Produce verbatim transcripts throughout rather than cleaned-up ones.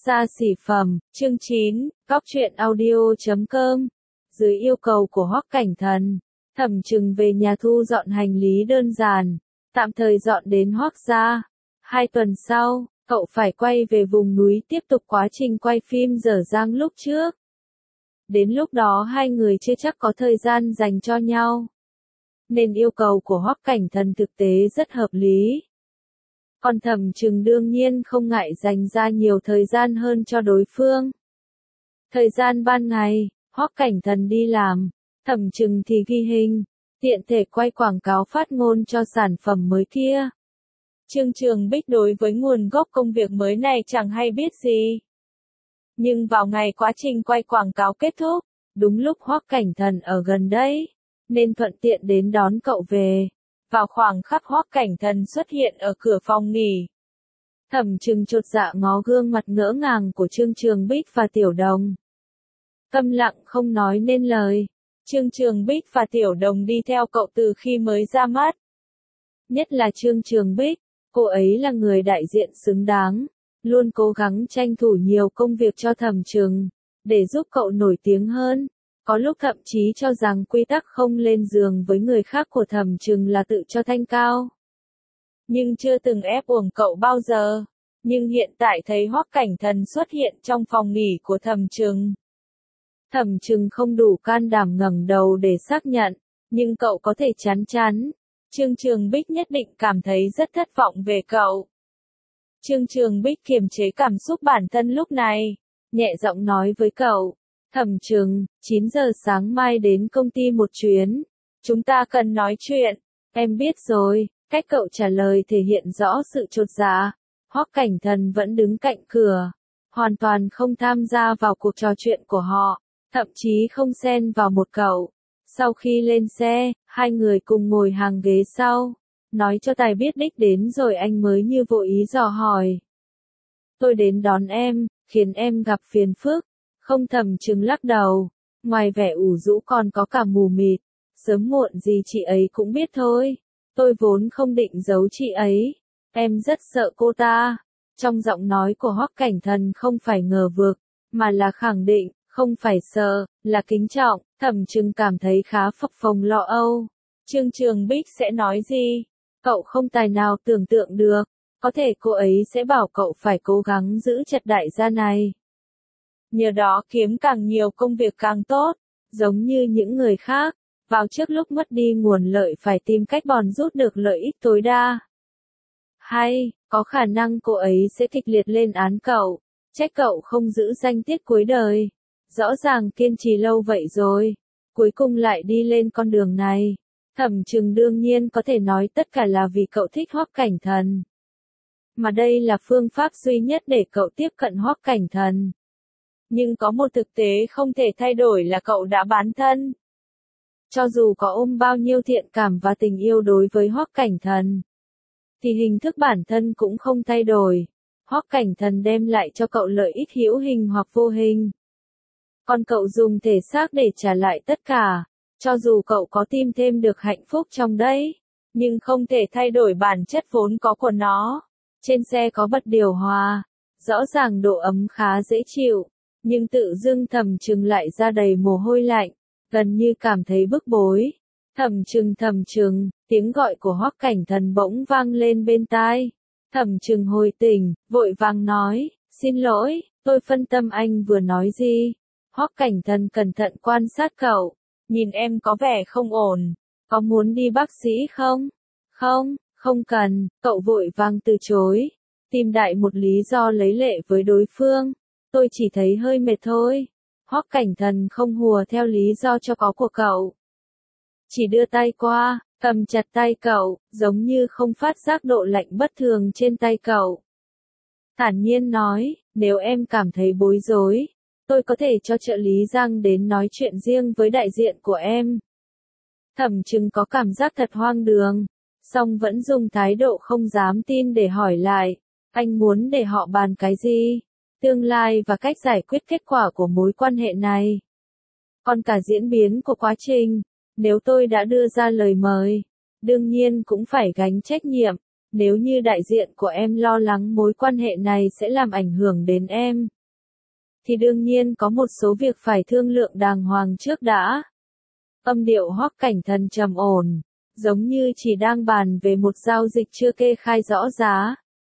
gia xỉ phẩm, chương chín, Cóc truyện audio chấm com. Dưới yêu cầu của Hoắc Cảnh Thần, Thẩm Trừng về nhà thu dọn hành lý đơn giản, tạm thời dọn đến Hoắc gia. Hai tuần sau, cậu phải quay về vùng núi tiếp tục quá trình quay phim dở dang lúc trước. Đến lúc đó hai người chưa chắc có thời gian dành cho nhau. Nên yêu cầu của Hoắc Cảnh Thần thực tế rất hợp lý. Còn Thẩm Trừng đương nhiên không ngại dành ra nhiều thời gian hơn cho đối phương. Thời gian ban ngày, Hoắc Cảnh Thần đi làm, Thẩm Trừng thì ghi hình, tiện thể quay quảng cáo phát ngôn cho sản phẩm mới kia. Trương Trường Bích đối với nguồn gốc công việc mới này chẳng hay biết gì. Nhưng vào ngày quá trình quay quảng cáo kết thúc, đúng lúc Hoắc Cảnh Thần ở gần đấy, nên thuận tiện đến đón cậu về. Vào khoảng khắc Hoắc Cảnh Thần xuất hiện ở cửa phòng nghỉ, Thẩm Trừng chột dạ ngó gương mặt ngỡ ngàng của Trương Trường Bích và Tiểu Đồng. Câm lặng không nói nên lời. Trương Trường Bích và Tiểu Đồng đi theo cậu từ khi mới ra mắt. Nhất là Trương Trường Bích, cô ấy là người đại diện xứng đáng, luôn cố gắng tranh thủ nhiều công việc cho Thẩm Trừng, để giúp cậu nổi tiếng hơn. Có lúc thậm chí cho rằng quy tắc không lên giường với người khác của Thẩm Trừng là tự cho thanh cao. Nhưng chưa từng ép uổng cậu bao giờ. Nhưng hiện tại thấy Hoắc Cảnh Thần xuất hiện trong phòng nghỉ của Thẩm Trừng. Thẩm Trừng không đủ can đảm ngẩng đầu để xác nhận, nhưng cậu có thể chắn chắn. Trương Trường Bích nhất định cảm thấy rất thất vọng về cậu. Trương Trường Bích kiềm chế cảm xúc bản thân lúc này, nhẹ giọng nói với cậu. Thẩm Trừng, chín giờ sáng mai đến công ty một chuyến. Chúng ta cần nói chuyện. Em biết rồi, cách cậu trả lời thể hiện rõ sự chột dạ. Hoắc Cảnh Thần vẫn đứng cạnh cửa, hoàn toàn không tham gia vào cuộc trò chuyện của họ, thậm chí không xen vào một cậu. Sau khi lên xe, hai người cùng ngồi hàng ghế sau. Nói cho Tài biết đích đến rồi anh mới như vô ý dò hỏi. Tôi đến đón em, khiến em gặp phiền phức. Không. Thẩm Trừng lắc đầu, ngoài vẻ ủ rũ còn có cả mù mịt. Sớm muộn gì chị ấy cũng biết thôi. Tôi vốn không định giấu chị ấy. Em rất sợ cô ta. Trong giọng nói của Hoắc Cảnh Thần không phải ngờ vực, mà là khẳng định, không phải sợ, là kính trọng. Thẩm Trừng cảm thấy khá phập phồng lo âu. Trương Trường Bích sẽ nói gì? Cậu không tài nào tưởng tượng được. Có thể cô ấy sẽ bảo cậu phải cố gắng giữ chặt đại gia này. Nhờ đó kiếm càng nhiều công việc càng tốt, giống như những người khác, vào trước lúc mất đi nguồn lợi phải tìm cách bòn rút được lợi ích tối đa. Hay, có khả năng cô ấy sẽ kịch liệt lên án cậu, trách cậu không giữ danh tiết cuối đời. Rõ ràng kiên trì lâu vậy rồi, cuối cùng lại đi lên con đường này. Thẩm Trừng đương nhiên có thể nói tất cả là vì cậu thích Hoắc Cảnh Thần. Mà đây là phương pháp duy nhất để cậu tiếp cận Hoắc Cảnh Thần. Nhưng có một thực tế không thể thay đổi là cậu đã bán thân. Cho dù có ôm bao nhiêu thiện cảm và tình yêu đối với Hoắc Cảnh Thần, thì hình thức bản thân cũng không thay đổi. Hoắc Cảnh Thần đem lại cho cậu lợi ích hữu hình hoặc vô hình. Còn cậu dùng thể xác để trả lại tất cả. Cho dù cậu có tìm thêm được hạnh phúc trong đấy, nhưng không thể thay đổi bản chất vốn có của nó. Trên xe có bật điều hòa, rõ ràng độ ấm khá dễ chịu. Nhưng tự dưng Thẩm Trừng lại ra đầy mồ hôi lạnh, gần như cảm thấy bức bối. Thẩm Trừng Thẩm Trừng, tiếng gọi của Hoắc Cảnh Thần bỗng vang lên bên tai. Thẩm Trừng hồi tỉnh, vội vàng nói, xin lỗi, tôi phân tâm anh vừa nói gì. Hoắc Cảnh Thần cẩn thận quan sát cậu, nhìn em có vẻ không ổn, có muốn đi bác sĩ không? Không, không cần, cậu vội vàng từ chối, tìm đại một lý do lấy lệ với đối phương. Tôi chỉ thấy hơi mệt thôi. Hoắc Cảnh Thần không hùa theo lý do cho có của cậu. Chỉ đưa tay qua, cầm chặt tay cậu, giống như không phát giác độ lạnh bất thường trên tay cậu. Thản nhiên nói, nếu em cảm thấy bối rối, tôi có thể cho trợ lý Giang đến nói chuyện riêng với đại diện của em. Thẩm Trừng có cảm giác thật hoang đường, song vẫn dùng thái độ không dám tin để hỏi lại, anh muốn để họ bàn cái gì? Tương lai và cách giải quyết kết quả của mối quan hệ này. Còn cả diễn biến của quá trình, nếu tôi đã đưa ra lời mời, đương nhiên cũng phải gánh trách nhiệm. Nếu như đại diện của em lo lắng mối quan hệ này sẽ làm ảnh hưởng đến em, thì đương nhiên có một số việc phải thương lượng đàng hoàng trước đã. Âm điệu Hoắc Cảnh Thần trầm ổn, giống như chỉ đang bàn về một giao dịch chưa kê khai rõ giá.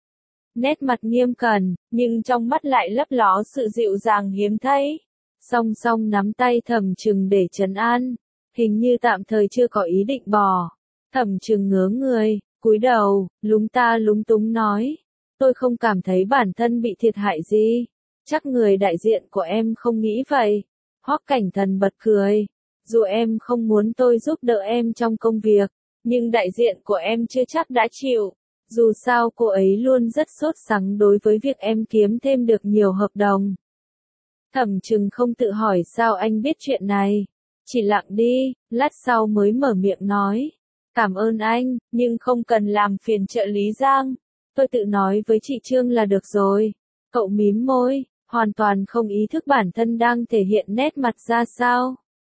Nét mặt nghiêm cẩn, nhưng trong mắt lại lấp ló sự dịu dàng hiếm thấy. Song song nắm tay Thẩm Trừng để trấn an, hình như tạm thời chưa có ý định bỏ. Thẩm Trừng ngớ người, cúi đầu, lúng ta lúng túng nói, tôi không cảm thấy bản thân bị thiệt hại gì. Chắc người đại diện của em không nghĩ vậy. Hoắc Cảnh Thần bật cười, dù em không muốn tôi giúp đỡ em trong công việc, nhưng đại diện của em chưa chắc đã chịu. Dù sao cô ấy luôn rất sốt sắng đối với việc em kiếm thêm được nhiều hợp đồng. Thẩm Trừng không tự hỏi sao anh biết chuyện này, chỉ lặng đi, lát sau mới mở miệng nói, cảm ơn anh, nhưng không cần làm phiền trợ lý Giang, tôi tự nói với chị Trương là được rồi. Cậu mím môi, hoàn toàn không ý thức bản thân đang thể hiện nét mặt ra sao.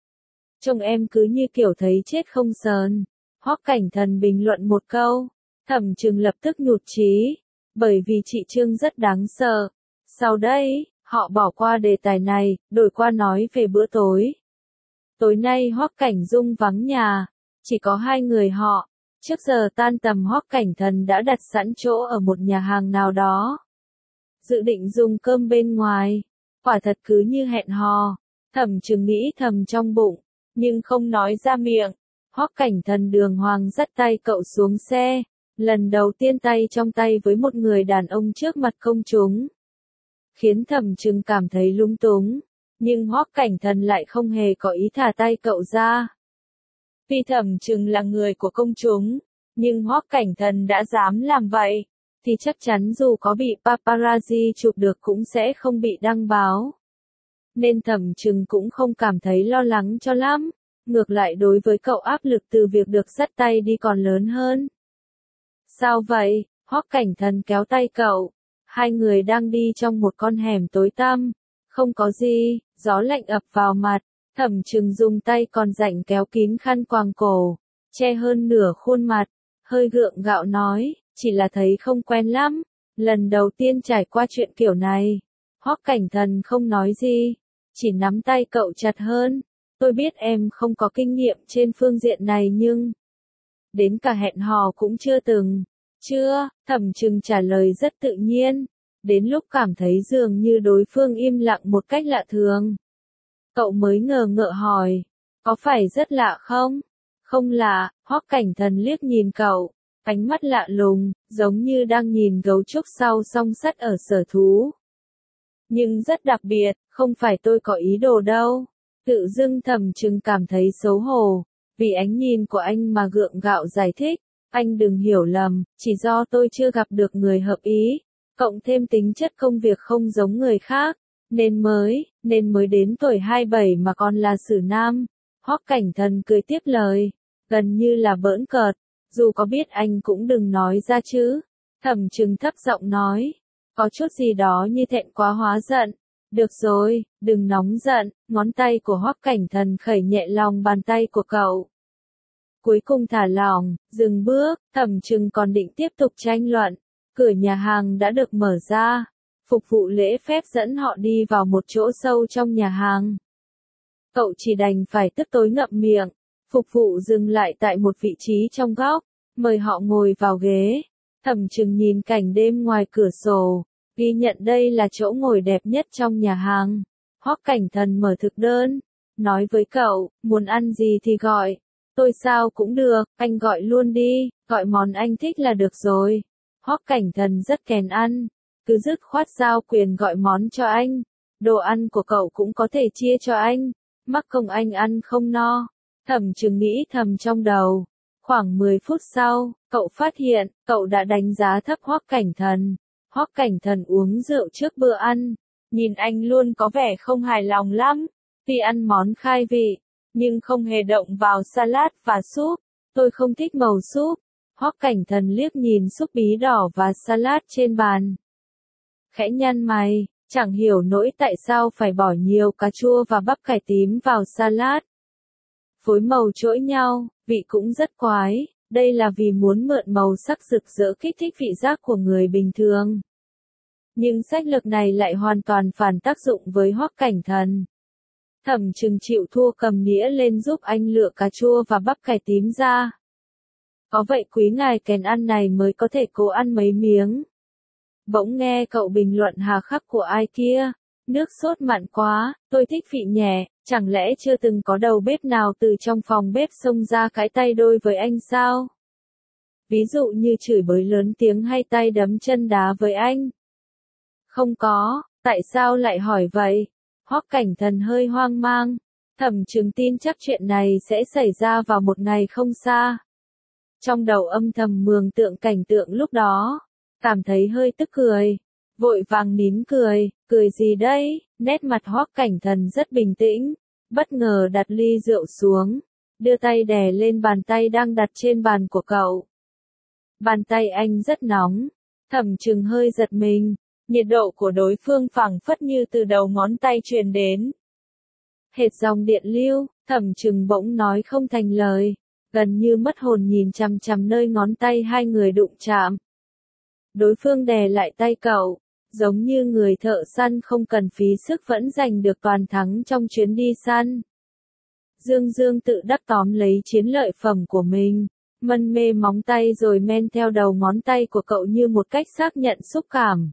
Trông em cứ như kiểu thấy chết không sờn. Hoắc Cảnh Thần bình luận một câu, Thẩm Trừng lập tức nhụt chí, bởi vì chị Trương rất đáng sợ. Sau đây, họ bỏ qua đề tài này, đổi qua nói về bữa tối. Tối nay Hoắc Cảnh Dung vắng nhà, chỉ có hai người họ. Trước giờ tan tầm Hoắc Cảnh Thần đã đặt sẵn chỗ ở một nhà hàng nào đó. Dự định dùng cơm bên ngoài, quả thật cứ như hẹn hò. Thẩm Trừng nghĩ thầm trong bụng, nhưng không nói ra miệng. Hoắc Cảnh Thần đường hoàng dắt tay cậu xuống xe, lần đầu tiên tay trong tay với một người đàn ông trước mặt công chúng. Khiến Thẩm Trừng cảm thấy lung túng, nhưng Hoắc Cảnh Thần lại không hề có ý thả tay cậu ra. Vì Thẩm Trừng là người của công chúng, nhưng Hoắc Cảnh Thần đã dám làm vậy, thì chắc chắn dù có bị paparazzi chụp được cũng sẽ không bị đăng báo. Nên Thẩm Trừng cũng không cảm thấy lo lắng cho lắm, ngược lại đối với cậu áp lực từ việc được dắt tay đi còn lớn hơn. Sao vậy? Hoắc Cảnh Thần kéo tay cậu. Hai người đang đi trong một con hẻm tối tăm. Không có gì, gió lạnh ập vào mặt. Thẩm Trừng dùng tay còn rảnh kéo kín khăn quàng cổ, che hơn nửa khuôn mặt, hơi gượng gạo nói, chỉ là thấy không quen lắm, lần đầu tiên trải qua chuyện kiểu này. Hoắc Cảnh Thần không nói gì, chỉ nắm tay cậu chặt hơn. Tôi biết em không có kinh nghiệm trên phương diện này nhưng... Đến cả hẹn hò cũng chưa từng. Chưa, Thẩm Trừng trả lời rất tự nhiên. Đến lúc cảm thấy dường như đối phương im lặng một cách lạ thường. Cậu mới ngờ ngợ hỏi, có phải rất lạ không? Không lạ, Hoắc Cảnh Thần liếc nhìn cậu, ánh mắt lạ lùng, giống như đang nhìn gấu trúc sau song sắt ở sở thú. Nhưng rất đặc biệt, không phải tôi có ý đồ đâu. Tự dưng Thẩm Trừng cảm thấy xấu hổ, vì ánh nhìn của anh mà gượng gạo giải thích, anh đừng hiểu lầm, chỉ do tôi chưa gặp được người hợp ý, cộng thêm tính chất công việc không giống người khác, nên mới, nên mới đến tuổi hai mươi bảy mà còn là xử nam. Hoắc Cảnh Thần cười tiếp lời, gần như là bỡn cợt, dù có biết anh cũng đừng nói ra chứ. Thẩm Trừng thấp giọng nói, có chút gì đó như thẹn quá hóa giận. Được rồi, đừng nóng giận, ngón tay của Hoắc Cảnh Thần khẩy nhẹ lòng bàn tay của cậu. Cuối cùng thả lỏng, dừng bước, Thẩm Trừng còn định tiếp tục tranh luận. Cửa nhà hàng đã được mở ra, phục vụ lễ phép dẫn họ đi vào một chỗ sâu trong nhà hàng. Cậu chỉ đành phải tức tối ngậm miệng, phục vụ dừng lại tại một vị trí trong góc, mời họ ngồi vào ghế. Thẩm Trừng nhìn cảnh đêm ngoài cửa sổ, ghi nhận đây là chỗ ngồi đẹp nhất trong nhà hàng. Hoắc Cảnh Thần mở thực đơn, nói với cậu, muốn ăn gì thì gọi. Tôi sao cũng được, anh gọi luôn đi, gọi món anh thích là được rồi. Hoắc Cảnh Thần rất kèn ăn, cứ dứt khoát giao quyền gọi món cho anh. Đồ ăn của cậu cũng có thể chia cho anh, mắc công anh ăn không no. Thẩm Trừng nghĩ thầm trong đầu. Khoảng mười phút sau, cậu phát hiện, cậu đã đánh giá thấp Hoắc Cảnh Thần. Hoắc Cảnh Thần uống rượu trước bữa ăn, nhìn anh luôn có vẻ không hài lòng lắm, tuy ăn món khai vị, nhưng không hề động vào salad và súp. Tôi không thích màu súp. Hoắc Cảnh Thần liếc nhìn súp bí đỏ và salad trên bàn. Khẽ nhăn mày, chẳng hiểu nỗi tại sao phải bỏ nhiều cà chua và bắp cải tím vào salad. Phối màu chỗi nhau, vị cũng rất quái, Đây là vì muốn mượn màu sắc rực rỡ kích thích vị giác của người bình thường. Nhưng sách lược này lại hoàn toàn phản tác dụng với Hoắc Cảnh Thần. Thẩm Trừng chịu thua cầm nĩa lên giúp anh lựa cà chua và bắp cải tím ra. Có vậy quý ngài kèn ăn này mới có thể cố ăn mấy miếng. Bỗng nghe cậu bình luận hà khắc của ai kia, nước sốt mặn quá, tôi thích vị nhẹ, chẳng lẽ chưa từng có đầu bếp nào từ trong phòng bếp xông ra cãi tay đôi với anh sao? Ví dụ như chửi bới lớn tiếng hay tay đấm chân đá với anh. Không có, tại sao lại hỏi vậy? Hoắc Cảnh Thần hơi hoang mang, Thẩm Trừng tin chắc chuyện này sẽ xảy ra vào một ngày không xa. Trong đầu âm thầm mường tượng cảnh tượng lúc đó, cảm thấy hơi tức cười, vội vàng nín cười, cười gì đây? Nét mặt Hoắc Cảnh Thần rất bình tĩnh, bất ngờ đặt ly rượu xuống, đưa tay đè lên bàn tay đang đặt trên bàn của cậu. Bàn tay anh rất nóng, Thẩm Trừng hơi giật mình, nhiệt độ của đối phương phảng phất như từ đầu ngón tay truyền đến. Hệt dòng điện lưu, Thẩm Trừng bỗng nói không thành lời, gần như mất hồn nhìn chằm chằm nơi ngón tay hai người đụng chạm. Đối phương đè lại tay cậu, giống như người thợ săn không cần phí sức vẫn giành được toàn thắng trong chuyến đi săn. Dương Dương tự đắc tóm lấy chiến lợi phẩm của mình, mân mê móng tay rồi men theo đầu ngón tay của cậu như một cách xác nhận xúc cảm.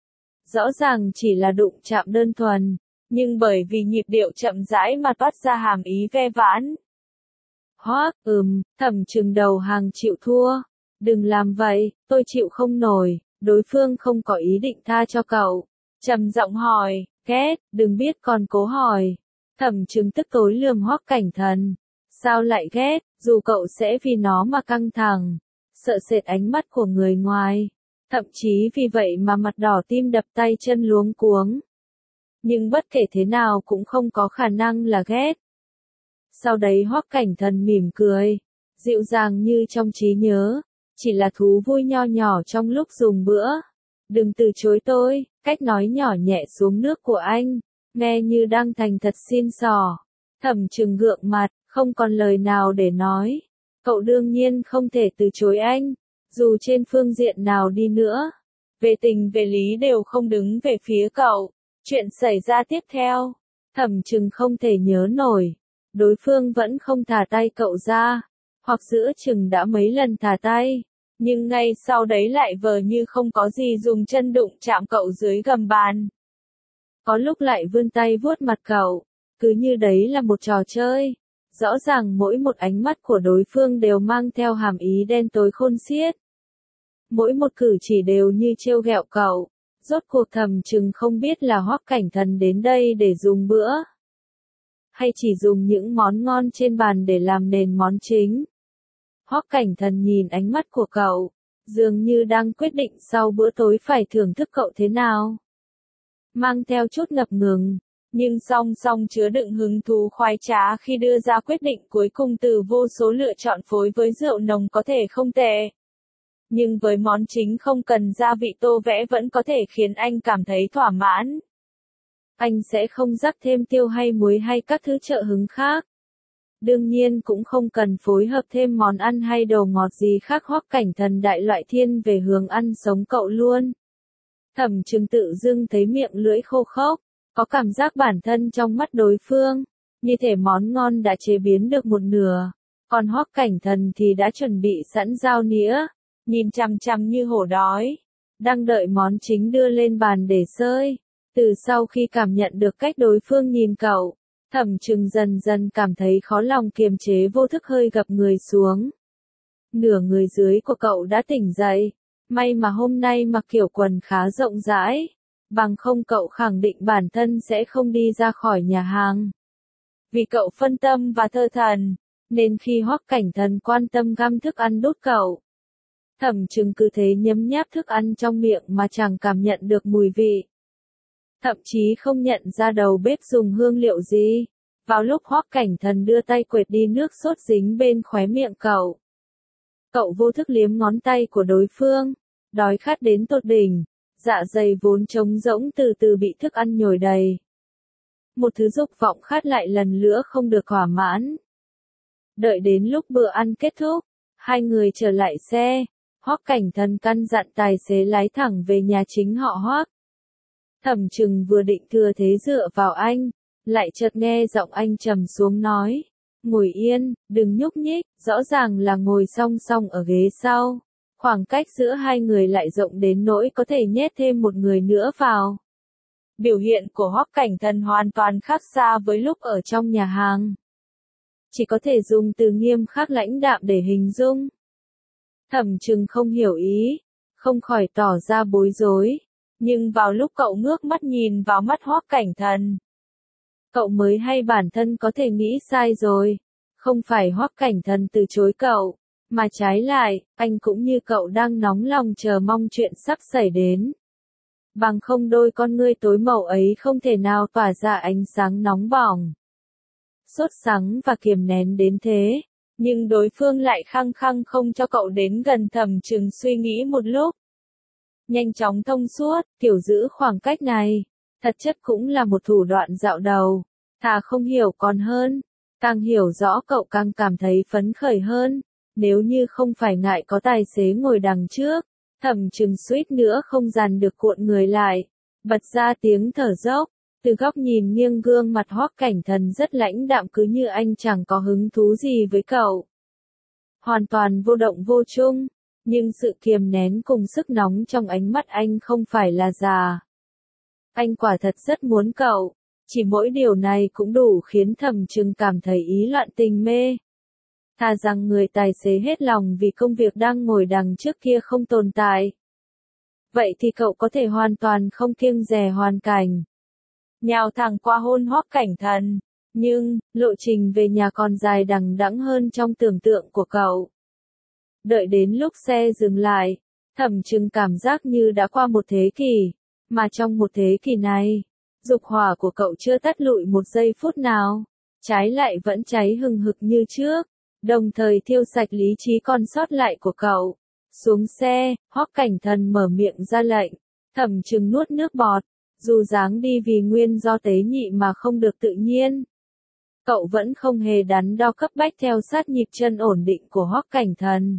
Rõ ràng chỉ là đụng chạm đơn thuần, nhưng bởi vì nhịp điệu chậm rãi mà toát ra hàm ý ve vãn. Hoắc, ừm, Thẩm Trừng đầu hàng chịu thua. Đừng làm vậy, tôi chịu không nổi. Đối phương không có ý định tha cho cậu. Trầm giọng hỏi, ghét, đừng biết còn cố hỏi. Thẩm Trừng tức tối lườm Hoắc Cảnh Thần. Sao lại ghét, dù cậu sẽ vì nó mà căng thẳng, sợ sệt ánh mắt của người ngoài. Thậm chí vì vậy mà mặt đỏ tim đập tay chân luống cuống. Nhưng bất kể thế nào cũng không có khả năng là ghét. Sau đấy Hoắc Cảnh Thần mỉm cười, dịu dàng như trong trí nhớ, chỉ là thú vui nho nhỏ trong lúc dùng bữa. Đừng từ chối tôi, cách nói nhỏ nhẹ xuống nước của anh, nghe như đang thành thật xin xỏ. Thẩm Trừng gượng mặt, không còn lời nào để nói. Cậu đương nhiên không thể từ chối anh, dù trên phương diện nào đi nữa. Về tình về lý đều không đứng về phía cậu. Chuyện xảy ra tiếp theo, Thẩm Trừng không thể nhớ nổi. Đối phương vẫn không thả tay cậu ra, hoặc giữa chừng đã mấy lần thả tay, nhưng ngay sau đấy lại vờ như không có gì dùng chân đụng chạm cậu dưới gầm bàn. Có lúc lại vươn tay vuốt mặt cậu, cứ như đấy là một trò chơi. Rõ ràng mỗi một ánh mắt của đối phương đều mang theo hàm ý đen tối khôn xiết. Mỗi một cử chỉ đều như trêu ghẹo cậu. Rốt cuộc Thẩm Trừng không biết là Hoắc Cảnh Thần đến đây để dùng bữa, hay chỉ dùng những món ngon trên bàn để làm nền món chính. Hoắc Cảnh Thần nhìn ánh mắt của cậu, dường như đang quyết định sau bữa tối phải thưởng thức cậu thế nào. Mang theo chút ngập ngừng, nhưng song song chứa đựng hứng thú khoái trá khi đưa ra quyết định cuối cùng từ vô số lựa chọn phối với rượu nồng có thể không tệ. Nhưng với món chính không cần gia vị tô vẽ vẫn có thể khiến anh cảm thấy thỏa mãn. Anh sẽ không rắc thêm tiêu hay muối hay các thứ trợ hứng khác. Đương nhiên cũng không cần phối hợp thêm món ăn hay đồ ngọt gì khác. Hoắc Cảnh Thần đại loại thiên về hướng ăn sống cậu luôn. Thẩm Trừng tự dưng thấy miệng lưỡi khô khốc, có cảm giác bản thân trong mắt đối phương, như thể món ngon đã chế biến được một nửa, còn Hoắc Cảnh Thần thì đã chuẩn bị sẵn dao nĩa, nhìn chằm chằm như hổ đói, đang đợi món chính đưa lên bàn để xơi. Từ sau khi cảm nhận được cách đối phương nhìn cậu, Thẩm Trừng dần dần cảm thấy khó lòng kiềm chế, vô thức hơi gập người xuống. Nửa người dưới của cậu đã tỉnh dậy, may mà hôm nay mặc kiểu quần khá rộng rãi, bằng không cậu khẳng định bản thân sẽ không đi ra khỏi nhà hàng. Vì cậu phân tâm và thơ thần, nên khi Hoắc Cảnh Thần quan tâm găm thức ăn đút cậu, Thẩm Trừng cứ thế nhấm nháp thức ăn trong miệng mà chẳng cảm nhận được mùi vị. Thậm chí không nhận ra đầu bếp dùng hương liệu gì. Vào lúc Hoắc Cảnh Thần đưa tay quệt đi nước sốt dính bên khóe miệng cậu, cậu vô thức liếm ngón tay của đối phương, đói khát đến tột đỉnh, dạ dày vốn trống rỗng từ từ bị thức ăn nhồi đầy. Một thứ dục vọng khát lại lần nữa không được thỏa mãn. Đợi đến lúc bữa ăn kết thúc, Hai người trở lại xe, Hoắc Cảnh Thần căn dặn tài xế lái thẳng về nhà chính họ Hoắc. Thẩm Trừng vừa định thừa thế dựa vào anh, lại chợt nghe giọng anh trầm xuống nói, ngồi yên, đừng nhúc nhích, rõ ràng là ngồi song song ở ghế sau. Khoảng cách giữa hai người lại rộng đến nỗi có thể nhét thêm một người nữa vào. Biểu hiện của Hoắc Cảnh Thần hoàn toàn khác xa với lúc ở trong nhà hàng. Chỉ có thể dùng từ nghiêm khắc lãnh đạm để hình dung. Thẩm Trừng không hiểu ý, không khỏi tỏ ra bối rối, nhưng vào lúc cậu ngước mắt nhìn vào mắt Hoắc Cảnh Thần, cậu mới hay bản thân có thể nghĩ sai rồi. Không phải Hoắc Cảnh Thần từ chối cậu, mà trái lại, anh cũng như cậu đang nóng lòng chờ mong chuyện sắp xảy đến. Bằng không đôi con ngươi tối màu ấy không thể nào tỏa ra ánh sáng nóng bỏng, sốt sắng và kiềm nén đến thế. Nhưng đối phương lại khăng khăng không cho cậu đến gần. Thẩm Trừng suy nghĩ một lúc, nhanh chóng thông suốt, kiểu giữ khoảng cách này, thật chất cũng là một thủ đoạn dạo đầu, thà không hiểu còn hơn, càng hiểu rõ cậu càng cảm thấy phấn khởi hơn. Nếu như không phải ngại có tài xế ngồi đằng trước, Thẩm Trừng suýt nữa không dằn được cuộn người lại, bật ra tiếng thở dốc. Từ góc nhìn nghiêng gương mặt Hoắc Cảnh Thần rất lãnh đạm, cứ như anh chẳng có hứng thú gì với cậu. Hoàn toàn vô động vô chung, nhưng sự kiềm nén cùng sức nóng trong ánh mắt anh không phải là giả. Anh quả thật rất muốn cậu, chỉ mỗi điều này cũng đủ khiến Thẩm Trừng cảm thấy ý loạn tình mê. Thà rằng người tài xế hết lòng vì công việc đang ngồi đằng trước kia không tồn tại. Vậy thì cậu có thể hoàn toàn không kiêng dè hoàn cảnh, nhào thẳng qua hôn Hoắc Cảnh Thần, nhưng, lộ trình về nhà còn dài đằng đẵng hơn trong tưởng tượng của cậu. Đợi đến lúc xe dừng lại, Thẩm Trừng cảm giác như đã qua một thế kỷ, mà trong một thế kỷ này, dục hỏa của cậu chưa tắt lụi một giây phút nào, trái lại vẫn cháy hừng hực như trước, đồng thời thiêu sạch lý trí còn sót lại của cậu. Xuống xe, Hoắc Cảnh Thần mở miệng ra lệnh, Thẩm Trừng nuốt nước bọt. Dù dáng đi vì nguyên do tế nhị mà không được tự nhiên, cậu vẫn không hề đắn đo cấp bách theo sát nhịp chân ổn định của Hoắc Cảnh Thần.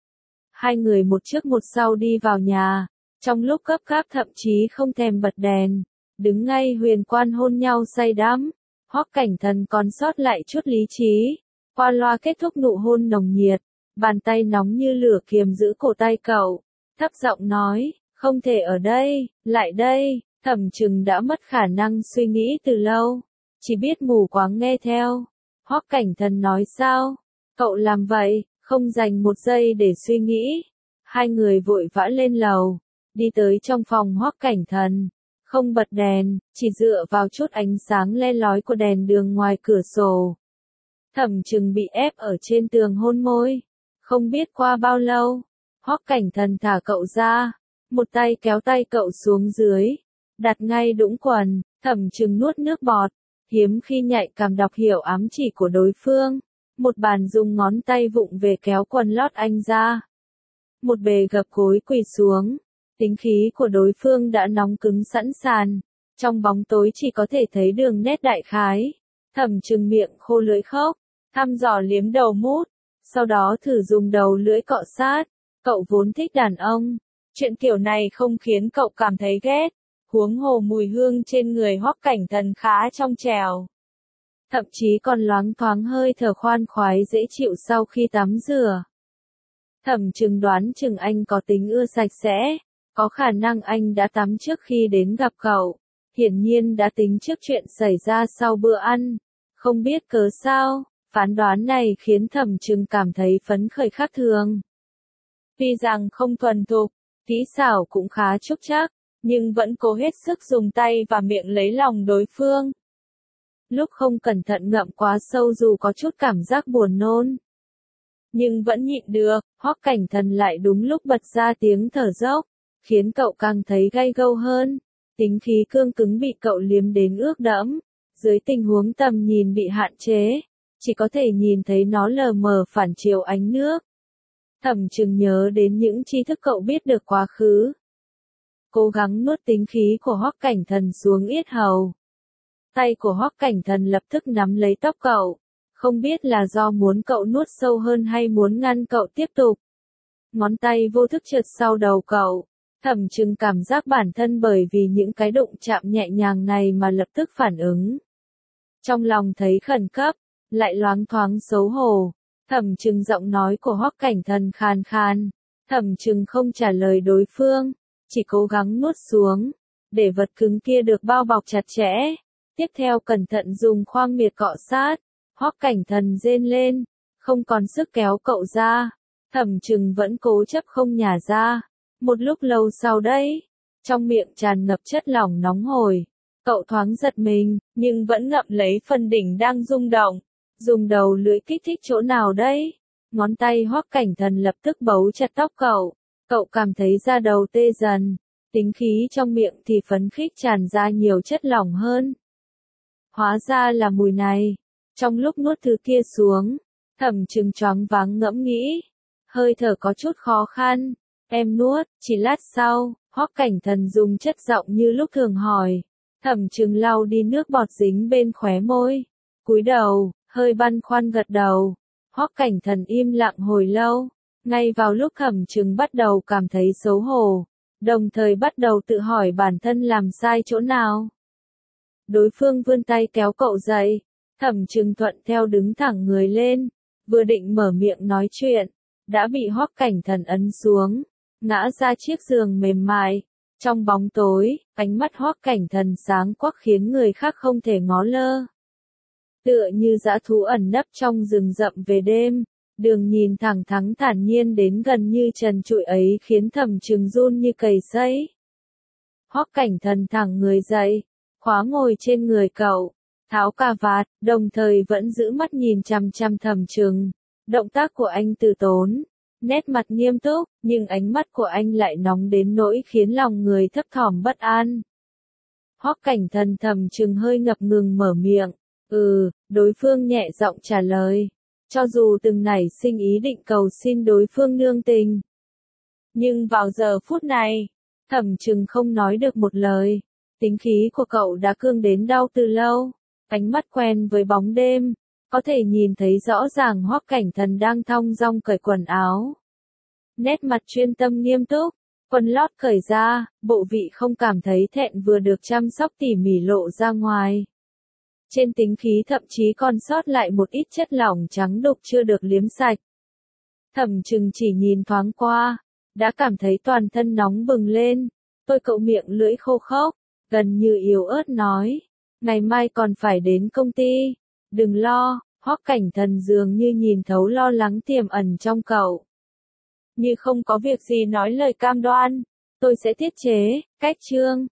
Hai người một trước một sau đi vào nhà, trong lúc gấp gáp thậm chí không thèm bật đèn, đứng ngay huyền quan hôn nhau say đắm. Hoắc Cảnh Thần còn sót lại chút lý trí, qua loa kết thúc nụ hôn nồng nhiệt, bàn tay nóng như lửa kiềm giữ cổ tay cậu, thấp giọng nói, không thể ở đây, lại đây. Thẩm Trừng đã mất khả năng suy nghĩ từ lâu, chỉ biết mù quáng nghe theo. Hoắc Cảnh Thần nói sao? Cậu làm vậy, không dành một giây để suy nghĩ. Hai người vội vã lên lầu, đi tới trong phòng Hoắc Cảnh Thần, không bật đèn, chỉ dựa vào chút ánh sáng le lói của đèn đường ngoài cửa sổ. Thẩm Trừng bị ép ở trên tường hôn môi, không biết qua bao lâu, Hoắc Cảnh Thần thả cậu ra, một tay kéo tay cậu xuống dưới, đặt ngay đũng quần. Thẩm Trừng nuốt nước bọt, hiếm khi nhạy cảm đọc hiểu ám chỉ của đối phương. Một bàn dùng ngón tay vụng về kéo quần lót anh ra. Một bề gập gối quỳ xuống. Tính khí của đối phương đã nóng cứng sẵn sàn. Trong bóng tối chỉ có thể thấy đường nét đại khái. Thẩm Trừng miệng khô lưỡi khóc, thăm dò liếm đầu mút. Sau đó thử dùng đầu lưỡi cọ sát. Cậu vốn thích đàn ông. Chuyện kiểu này không khiến cậu cảm thấy ghét. Huống hồ mùi hương trên người Hoắc Cảnh Thần khá trong trẻo, thậm chí còn loáng thoáng hơi thở khoan khoái dễ chịu sau khi tắm rửa. Thẩm Trừng đoán chừng anh có tính ưa sạch sẽ, có khả năng anh đã tắm trước khi đến gặp cậu, hiển nhiên đã tính trước chuyện xảy ra sau bữa ăn. Không biết cớ sao, phán đoán này khiến Thẩm Trừng cảm thấy phấn khởi khác thường. Tuy rằng không thuần thục, kỹ xảo cũng khá trúc trắc, nhưng vẫn cố hết sức dùng tay và miệng lấy lòng đối phương. Lúc không cẩn thận ngậm quá sâu dù có chút cảm giác buồn nôn, nhưng vẫn nhịn được. Hoắc Cảnh Thần lại đúng lúc bật ra tiếng thở dốc, khiến cậu càng thấy gay gâu hơn. Tính khí cương cứng bị cậu liếm đến ướt đẫm, dưới tình huống tầm nhìn bị hạn chế, chỉ có thể nhìn thấy nó lờ mờ phản chiếu ánh nước. Thẩm Trừng nhớ đến những tri thức cậu biết được quá khứ, cố gắng nuốt tính khí của Hoắc Cảnh Thần xuống yết hầu. Tay của Hoắc Cảnh Thần lập tức nắm lấy tóc cậu, Không biết là do muốn cậu nuốt sâu hơn hay muốn ngăn cậu tiếp tục. Ngón tay vô thức trượt sau đầu cậu. Thẩm Trừng cảm giác bản thân bởi vì những cái đụng chạm nhẹ nhàng này mà lập tức phản ứng. Trong lòng thấy khẩn cấp, lại loáng thoáng xấu hổ. Thẩm Trừng giọng nói của Hoắc Cảnh Thần khàn khàn. Thẩm Trừng không trả lời đối phương, chỉ cố gắng nuốt xuống, để vật cứng kia được bao bọc chặt chẽ. Tiếp theo cẩn thận dùng khoang miệt cọ sát. Hoắc Cảnh Thần rên lên, không còn sức kéo cậu ra. Thẩm Trừng vẫn cố chấp không nhả ra. Một lúc lâu sau đấy, trong miệng tràn ngập chất lỏng nóng hổi. Cậu thoáng giật mình, nhưng vẫn ngậm lấy phần đỉnh đang rung động. Dùng đầu lưỡi kích thích chỗ nào đấy? Ngón tay Hoắc Cảnh Thần lập tức bấu chặt tóc cậu. Cậu cảm thấy da đầu tê dần. Tính khí trong miệng thì phấn khích tràn ra nhiều chất lỏng hơn. Hóa ra là mùi này. Trong lúc nuốt thứ kia xuống, Thẩm Trừng choáng váng ngẫm nghĩ. Hơi thở có chút khó khăn. Em nuốt, chỉ lát sau, Hoắc Cảnh Thần dùng chất giọng như lúc thường hỏi. Thẩm Trừng lau đi nước bọt dính bên khóe môi. Cúi đầu, hơi băn khoăn gật đầu. Hoắc Cảnh Thần im lặng hồi lâu. Ngay vào lúc Thẩm Trừng bắt đầu cảm thấy xấu hổ, đồng thời bắt đầu tự hỏi bản thân làm sai chỗ nào. Đối phương vươn tay kéo cậu dậy. Thẩm Trừng thuận theo đứng thẳng người lên. Vừa định mở miệng nói chuyện, đã bị Hoắc Cảnh Thần ấn xuống, ngã ra chiếc giường mềm mại. Trong bóng tối, ánh mắt Hoắc Cảnh Thần sáng quắc khiến người khác không thể ngó lơ. Tựa như dã thú ẩn nấp trong rừng rậm về đêm, đường nhìn thẳng thắn thản nhiên đến gần như trần trụi ấy khiến Thẩm Trừng run như cầy sấy. Hoắc Cảnh Thần thẳng người dậy, khóa ngồi trên người cậu, tháo cà vạt, đồng thời vẫn giữ mắt nhìn chằm chằm Thẩm Trừng. Động tác của anh từ tốn, nét mặt nghiêm túc, nhưng ánh mắt của anh lại nóng đến nỗi khiến lòng người thấp thỏm bất an. Hoắc Cảnh Thần Thẩm Trừng hơi ngập ngừng mở miệng. Ừ, đối phương nhẹ giọng trả lời. Cho dù từng nảy sinh ý định cầu xin đối phương nương tình. Nhưng vào giờ phút này, Thẩm Trừng không nói được một lời. Tính khí của cậu đã cương đến đau từ lâu. Ánh mắt quen với bóng đêm, có thể nhìn thấy rõ ràng Hoắc Cảnh Thần đang thong dong cởi quần áo. Nét mặt chuyên tâm nghiêm túc, quần lót cởi ra, bộ vị không cảm thấy thẹn vừa được chăm sóc tỉ mỉ lộ ra ngoài. Trên tính khí thậm chí còn sót lại một ít chất lỏng trắng đục chưa được liếm sạch. Thẩm Trừng chỉ nhìn thoáng qua, đã cảm thấy toàn thân nóng bừng lên. Tôi cậu miệng lưỡi khô khốc, gần như yếu ớt nói. Ngày mai còn phải đến công ty. Đừng lo, Hoắc Cảnh Thần dường như nhìn thấu lo lắng tiềm ẩn trong cậu. Như không có việc gì nói lời cam đoan. Tôi sẽ tiết chế, cách chương.